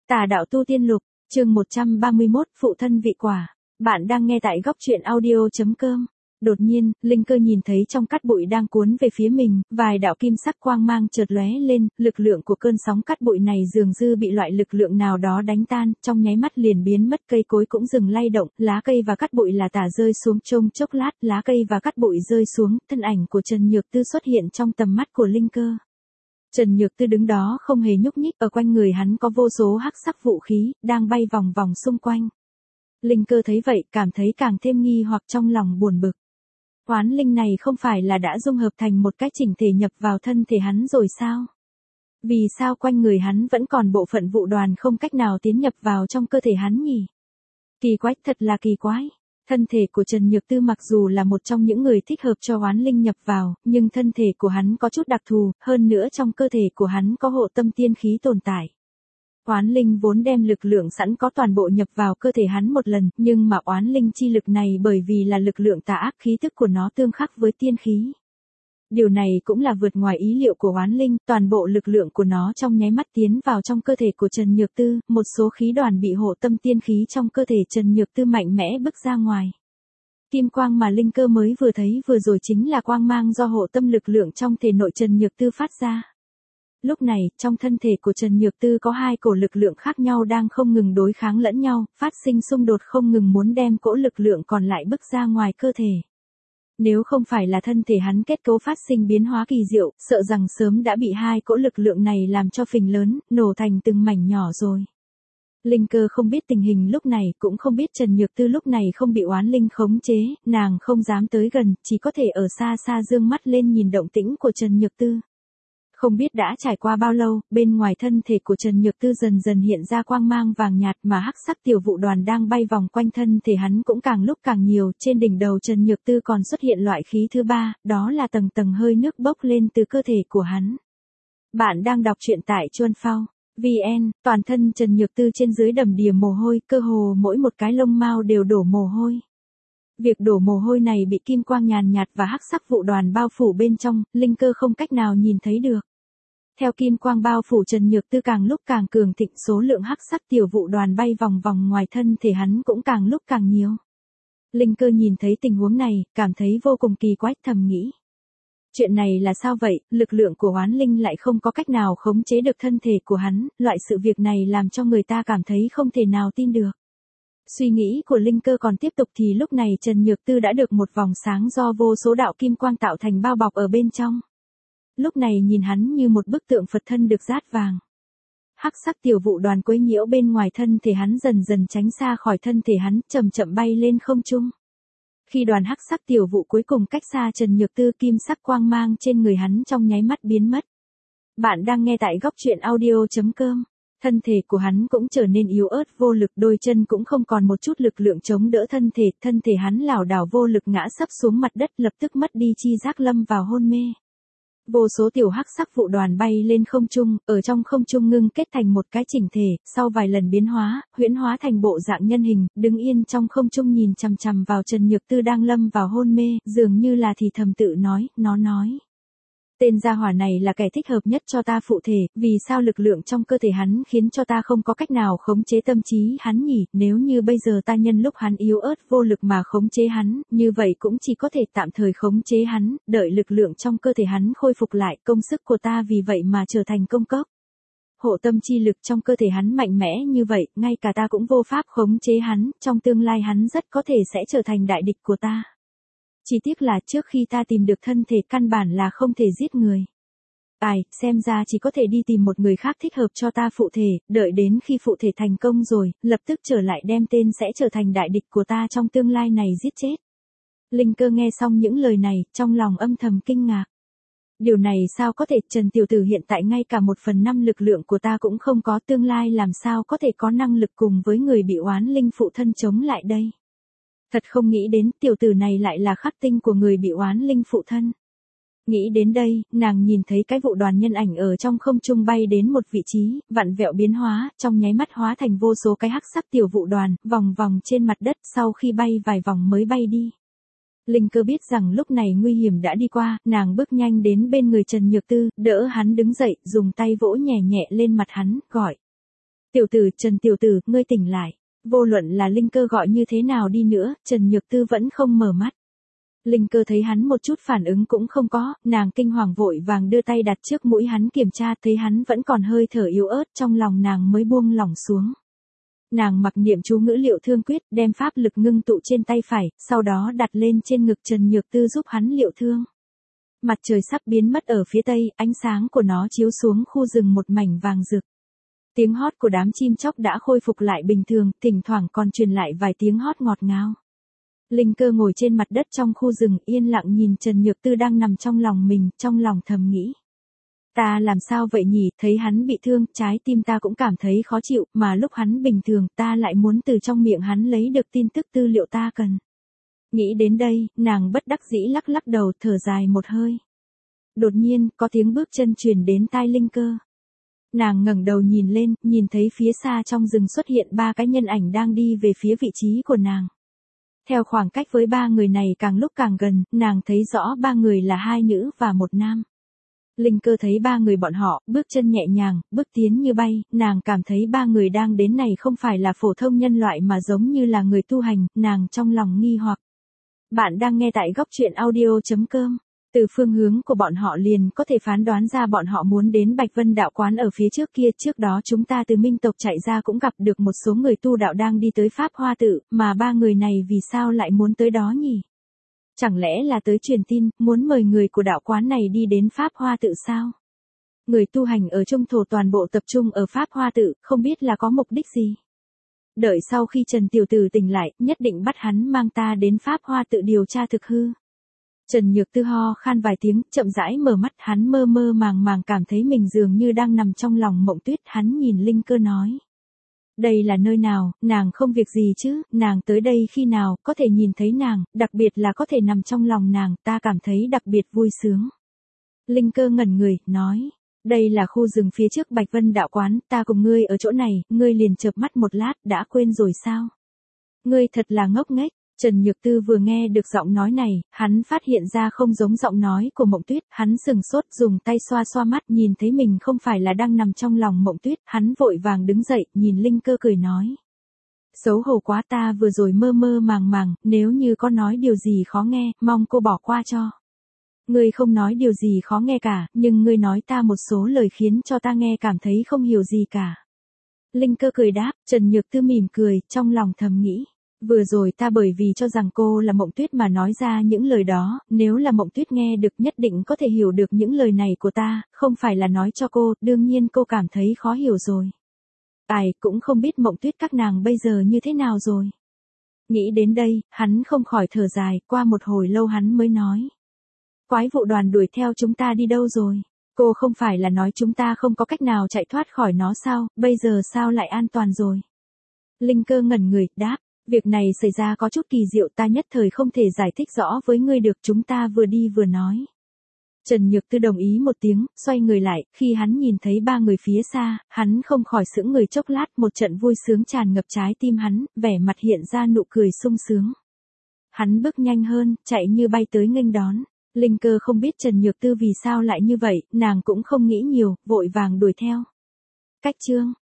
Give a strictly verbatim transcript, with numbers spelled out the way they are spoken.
Tà đạo tu tiên lục, chương một trăm ba mươi mốt, phụ thân vị quả. Bạn đang nghe tại góc truyện audio.com. Đột nhiên, Linh Cơ nhìn thấy trong cát bụi đang cuốn về phía mình, vài đạo kim sắc quang mang chợt lóe lên, lực lượng của cơn sóng cát bụi này dường như bị loại lực lượng nào đó đánh tan, trong nháy mắt liền biến mất, cây cối cũng dừng lay động, lá cây và cát bụi là tả rơi xuống, trông chốc lát, lá cây và cát bụi rơi xuống, thân ảnh của Trần Nhược Tư xuất hiện trong tầm mắt của Linh Cơ. Trần Nhược Tư đứng đó không hề nhúc nhích, ở quanh người hắn có vô số hắc sắc vũ khí, đang bay vòng vòng xung quanh. Linh Cơ thấy vậy, cảm thấy càng thêm nghi hoặc trong lòng buồn bực. Oán linh này không phải là đã dung hợp thành một cái chỉnh thể nhập vào thân thể hắn rồi sao? Vì sao quanh người hắn vẫn còn bộ phận vụ đoàn không cách nào tiến nhập vào trong cơ thể hắn nhỉ? Kỳ quái, thật là kỳ quái. Thân thể của Trần Nhược Tư mặc dù là một trong những người thích hợp cho oán linh nhập vào, nhưng thân thể của hắn có chút đặc thù, hơn nữa trong cơ thể của hắn có hộ tâm tiên khí tồn tại. Oán linh vốn đem lực lượng sẵn có toàn bộ nhập vào cơ thể hắn một lần, nhưng mà oán linh chi lực này bởi vì là lực lượng tà ác, khí tức của nó tương khắc với tiên khí. Điều này cũng là vượt ngoài ý liệu của oán linh, toàn bộ lực lượng của nó trong nháy mắt tiến vào trong cơ thể của Trần Nhược Tư, một số khí đoàn bị hộ tâm tiên khí trong cơ thể Trần Nhược Tư mạnh mẽ bức ra ngoài. Kim quang mà Linh Cơ mới vừa thấy vừa rồi chính là quang mang do hộ tâm lực lượng trong thể nội Trần Nhược Tư phát ra. Lúc này, trong thân thể của Trần Nhược Tư có hai cổ lực lượng khác nhau đang không ngừng đối kháng lẫn nhau, phát sinh xung đột không ngừng muốn đem cỗ lực lượng còn lại bức ra ngoài cơ thể. Nếu không phải là thân thể hắn kết cấu phát sinh biến hóa kỳ diệu, sợ rằng sớm đã bị hai cỗ lực lượng này làm cho phình lớn, nổ thành từng mảnh nhỏ rồi. Linh Cơ không biết tình hình lúc này, cũng không biết Trần Nhược Tư lúc này không bị oán linh khống chế, nàng không dám tới gần, chỉ có thể ở xa xa dương mắt lên nhìn động tĩnh của Trần Nhược Tư. Không biết đã trải qua bao lâu, bên ngoài thân thể của Trần Nhược Tư dần dần hiện ra quang mang vàng nhạt mà hắc sắc tiểu vụ đoàn đang bay vòng quanh thân thể hắn cũng càng lúc càng nhiều, trên đỉnh đầu Trần Nhược Tư còn xuất hiện loại khí thứ ba, đó là tầng tầng hơi nước bốc lên từ cơ thể của hắn. Bạn đang đọc truyện tại Chuan Phao vê en, toàn thân Trần Nhược Tư trên dưới đầm đìa mồ hôi, cơ hồ mỗi một cái lông mao đều đổ mồ hôi. Việc đổ mồ hôi này bị kim quang nhàn nhạt và hắc sắc vụ đoàn bao phủ bên trong, Linh Cơ không cách nào nhìn thấy được. Theo kim quang bao phủ Trần Nhược Tư càng lúc càng cường thịnh, số lượng hắc sắc tiểu vụ đoàn bay vòng vòng ngoài thân thể hắn cũng càng lúc càng nhiều. Linh Cơ nhìn thấy tình huống này, cảm thấy vô cùng kỳ quái, thầm nghĩ. Chuyện này là sao vậy, lực lượng của oán linh lại không có cách nào khống chế được thân thể của hắn, loại sự việc này làm cho người ta cảm thấy không thể nào tin được. Suy nghĩ của Linh Cơ còn tiếp tục thì lúc này Trần Nhược Tư đã được một vòng sáng do vô số đạo kim quang tạo thành bao bọc ở bên trong. Lúc này nhìn hắn như một bức tượng Phật thân được dát vàng. Hắc sắc tiểu vụ đoàn quấy nhiễu bên ngoài thân thể hắn dần dần tránh xa khỏi thân thể hắn, chậm chậm bay lên không trung. Khi đoàn hắc sắc tiểu vụ cuối cùng cách xa Trần Nhược Tư, kim sắc quang mang trên người hắn trong nháy mắt biến mất. Bạn đang nghe tại góc truyện audio.com. Thân thể của hắn cũng trở nên yếu ớt vô lực, đôi chân cũng không còn một chút lực lượng chống đỡ thân thể, thân thể hắn lảo đảo vô lực ngã sấp xuống mặt đất, lập tức mất đi chi giác, lâm vào hôn mê. Vô số tiểu hắc sắc vụ đoàn bay lên không trung, ở trong không trung ngưng kết thành một cái chỉnh thể, sau vài lần biến hóa, huyễn hóa thành bộ dạng nhân hình, đứng yên trong không trung nhìn chằm chằm vào Trần Nhược Tư đang lâm vào hôn mê, dường như là thì thầm tự nói, nó nói. Tên gia hỏa này là kẻ thích hợp nhất cho ta phụ thể, vì sao lực lượng trong cơ thể hắn khiến cho ta không có cách nào khống chế tâm trí hắn nhỉ, nếu như bây giờ ta nhân lúc hắn yếu ớt vô lực mà khống chế hắn, như vậy cũng chỉ có thể tạm thời khống chế hắn, đợi lực lượng trong cơ thể hắn khôi phục lại, công sức của ta vì vậy mà trở thành công cốc. Hộ tâm chi lực trong cơ thể hắn mạnh mẽ như vậy, ngay cả ta cũng vô pháp khống chế hắn, trong tương lai hắn rất có thể sẽ trở thành đại địch của ta. Chỉ tiếc là trước khi ta tìm được thân thể căn bản là không thể giết người. Ai, xem ra chỉ có thể đi tìm một người khác thích hợp cho ta phụ thể, đợi đến khi phụ thể thành công rồi, lập tức trở lại đem tên sẽ trở thành đại địch của ta trong tương lai này giết chết. Linh Cơ nghe xong những lời này, trong lòng âm thầm kinh ngạc. Điều này sao có thể, Trần tiểu tử hiện tại ngay cả một phần năm lực lượng của ta cũng không có, tương lai làm sao có thể có năng lực cùng với người bị oán linh phụ thân chống lại đây. Thật không nghĩ đến, tiểu tử này lại là khắc tinh của người bị oán linh phụ thân. Nghĩ đến đây, nàng nhìn thấy cái vụ đoàn nhân ảnh ở trong không trung bay đến một vị trí, vặn vẹo biến hóa, trong nháy mắt hóa thành vô số cái hắc sắc tiểu vụ đoàn, vòng vòng trên mặt đất, sau khi bay vài vòng mới bay đi. Linh Cơ biết rằng lúc này nguy hiểm đã đi qua, nàng bước nhanh đến bên người Trần Nhược Tư, đỡ hắn đứng dậy, dùng tay vỗ nhẹ nhẹ lên mặt hắn, gọi. Tiểu tử, Trần tiểu tử, ngươi tỉnh lại. Vô luận là Linh Cơ gọi như thế nào đi nữa, Trần Nhược Tư vẫn không mở mắt. Linh Cơ thấy hắn một chút phản ứng cũng không có, nàng kinh hoàng vội vàng đưa tay đặt trước mũi hắn kiểm tra, thấy hắn vẫn còn hơi thở yếu ớt, trong lòng nàng mới buông lỏng xuống. Nàng mặc niệm chú ngữ liệu thương quyết, đem pháp lực ngưng tụ trên tay phải, sau đó đặt lên trên ngực Trần Nhược Tư giúp hắn liệu thương. Mặt trời sắp biến mất ở phía tây, ánh sáng của nó chiếu xuống khu rừng một mảnh vàng rực. Tiếng hót của đám chim chóc đã khôi phục lại bình thường, thỉnh thoảng còn truyền lại vài tiếng hót ngọt ngào. Linh Cơ ngồi trên mặt đất trong khu rừng yên lặng nhìn Trần Nhược Tư đang nằm trong lòng mình, trong lòng thầm nghĩ. Ta làm sao vậy nhỉ, thấy hắn bị thương, trái tim ta cũng cảm thấy khó chịu, mà lúc hắn bình thường ta lại muốn từ trong miệng hắn lấy được tin tức tư liệu ta cần. Nghĩ đến đây, nàng bất đắc dĩ lắc lắc đầu thở dài một hơi. Đột nhiên, có tiếng bước chân truyền đến tai Linh Cơ. Nàng ngẩng đầu nhìn lên, nhìn thấy phía xa trong rừng xuất hiện ba cái nhân ảnh đang đi về phía vị trí của nàng. Theo khoảng cách với ba người này càng lúc càng gần, nàng thấy rõ ba người là hai nữ và một nam. Linh Cơ thấy ba người bọn họ, bước chân nhẹ nhàng, bước tiến như bay, nàng cảm thấy ba người đang đến này không phải là phổ thông nhân loại mà giống như là người tu hành, nàng trong lòng nghi hoặc. Bạn đang nghe tại góc truyện audio chấm com. Từ phương hướng của bọn họ liền có thể phán đoán ra bọn họ muốn đến Bạch Vân đạo quán ở phía trước kia. Trước đó chúng ta từ Minh tộc chạy ra cũng gặp được một số người tu đạo đang đi tới Pháp Hoa Tự, mà ba người này vì sao lại muốn tới đó nhỉ? Chẳng lẽ là tới truyền tin, muốn mời người của đạo quán này đi đến Pháp Hoa Tự sao? Người tu hành ở Trung Thổ toàn bộ tập trung ở Pháp Hoa Tự, không biết là có mục đích gì? Đợi sau khi Trần Tiểu Tử tỉnh lại, nhất định bắt hắn mang ta đến Pháp Hoa Tự điều tra thực hư. Trần Nhược Tư ho khan vài tiếng, chậm rãi mở mắt, hắn mơ mơ màng màng cảm thấy mình dường như đang nằm trong lòng Mộng Tuyết, hắn nhìn Linh Cơ nói. Đây là nơi nào, nàng không việc gì chứ, nàng tới đây khi nào, có thể nhìn thấy nàng, đặc biệt là có thể nằm trong lòng nàng, ta cảm thấy đặc biệt vui sướng. Linh Cơ ngẩn người, nói, đây là khu rừng phía trước Bạch Vân đạo quán, ta cùng ngươi ở chỗ này, ngươi liền chợp mắt một lát, đã quên rồi sao? Ngươi thật là ngốc nghếch. Trần Nhược Tư vừa nghe được giọng nói này, hắn phát hiện ra không giống giọng nói của Mộng Tuyết, hắn sừng sốt dùng tay xoa xoa mắt nhìn thấy mình không phải là đang nằm trong lòng Mộng Tuyết, hắn vội vàng đứng dậy, nhìn Linh Cơ cười nói. Xấu hổ quá, ta vừa rồi mơ mơ màng màng, nếu như có nói điều gì khó nghe, mong cô bỏ qua cho. Ngươi không nói điều gì khó nghe cả, nhưng ngươi nói ta một số lời khiến cho ta nghe cảm thấy không hiểu gì cả. Linh Cơ cười đáp, Trần Nhược Tư mỉm cười, trong lòng thầm nghĩ. Vừa rồi ta bởi vì cho rằng cô là Mộng Tuyết mà nói ra những lời đó, nếu là Mộng Tuyết nghe được nhất định có thể hiểu được những lời này của ta, không phải là nói cho cô, đương nhiên cô cảm thấy khó hiểu rồi. Ai cũng không biết Mộng Tuyết các nàng bây giờ như thế nào rồi. Nghĩ đến đây, hắn không khỏi thở dài, qua một hồi lâu hắn mới nói. Quái vụ đoàn đuổi theo chúng ta đi đâu rồi? Cô không phải là nói chúng ta không có cách nào chạy thoát khỏi nó sao, bây giờ sao lại an toàn rồi? Linh Cơ ngẩn người, đáp. Việc này xảy ra có chút kỳ diệu, ta nhất thời không thể giải thích rõ với ngươi được, chúng ta vừa đi vừa nói. Trần Nhược Tư đồng ý một tiếng, xoay người lại, khi hắn nhìn thấy ba người phía xa, hắn không khỏi sững người chốc lát, một trận vui sướng tràn ngập trái tim hắn, vẻ mặt hiện ra nụ cười sung sướng. Hắn bước nhanh hơn, chạy như bay tới nghênh đón. Linh Cơ không biết Trần Nhược Tư vì sao lại như vậy, nàng cũng không nghĩ nhiều, vội vàng đuổi theo. Cách chương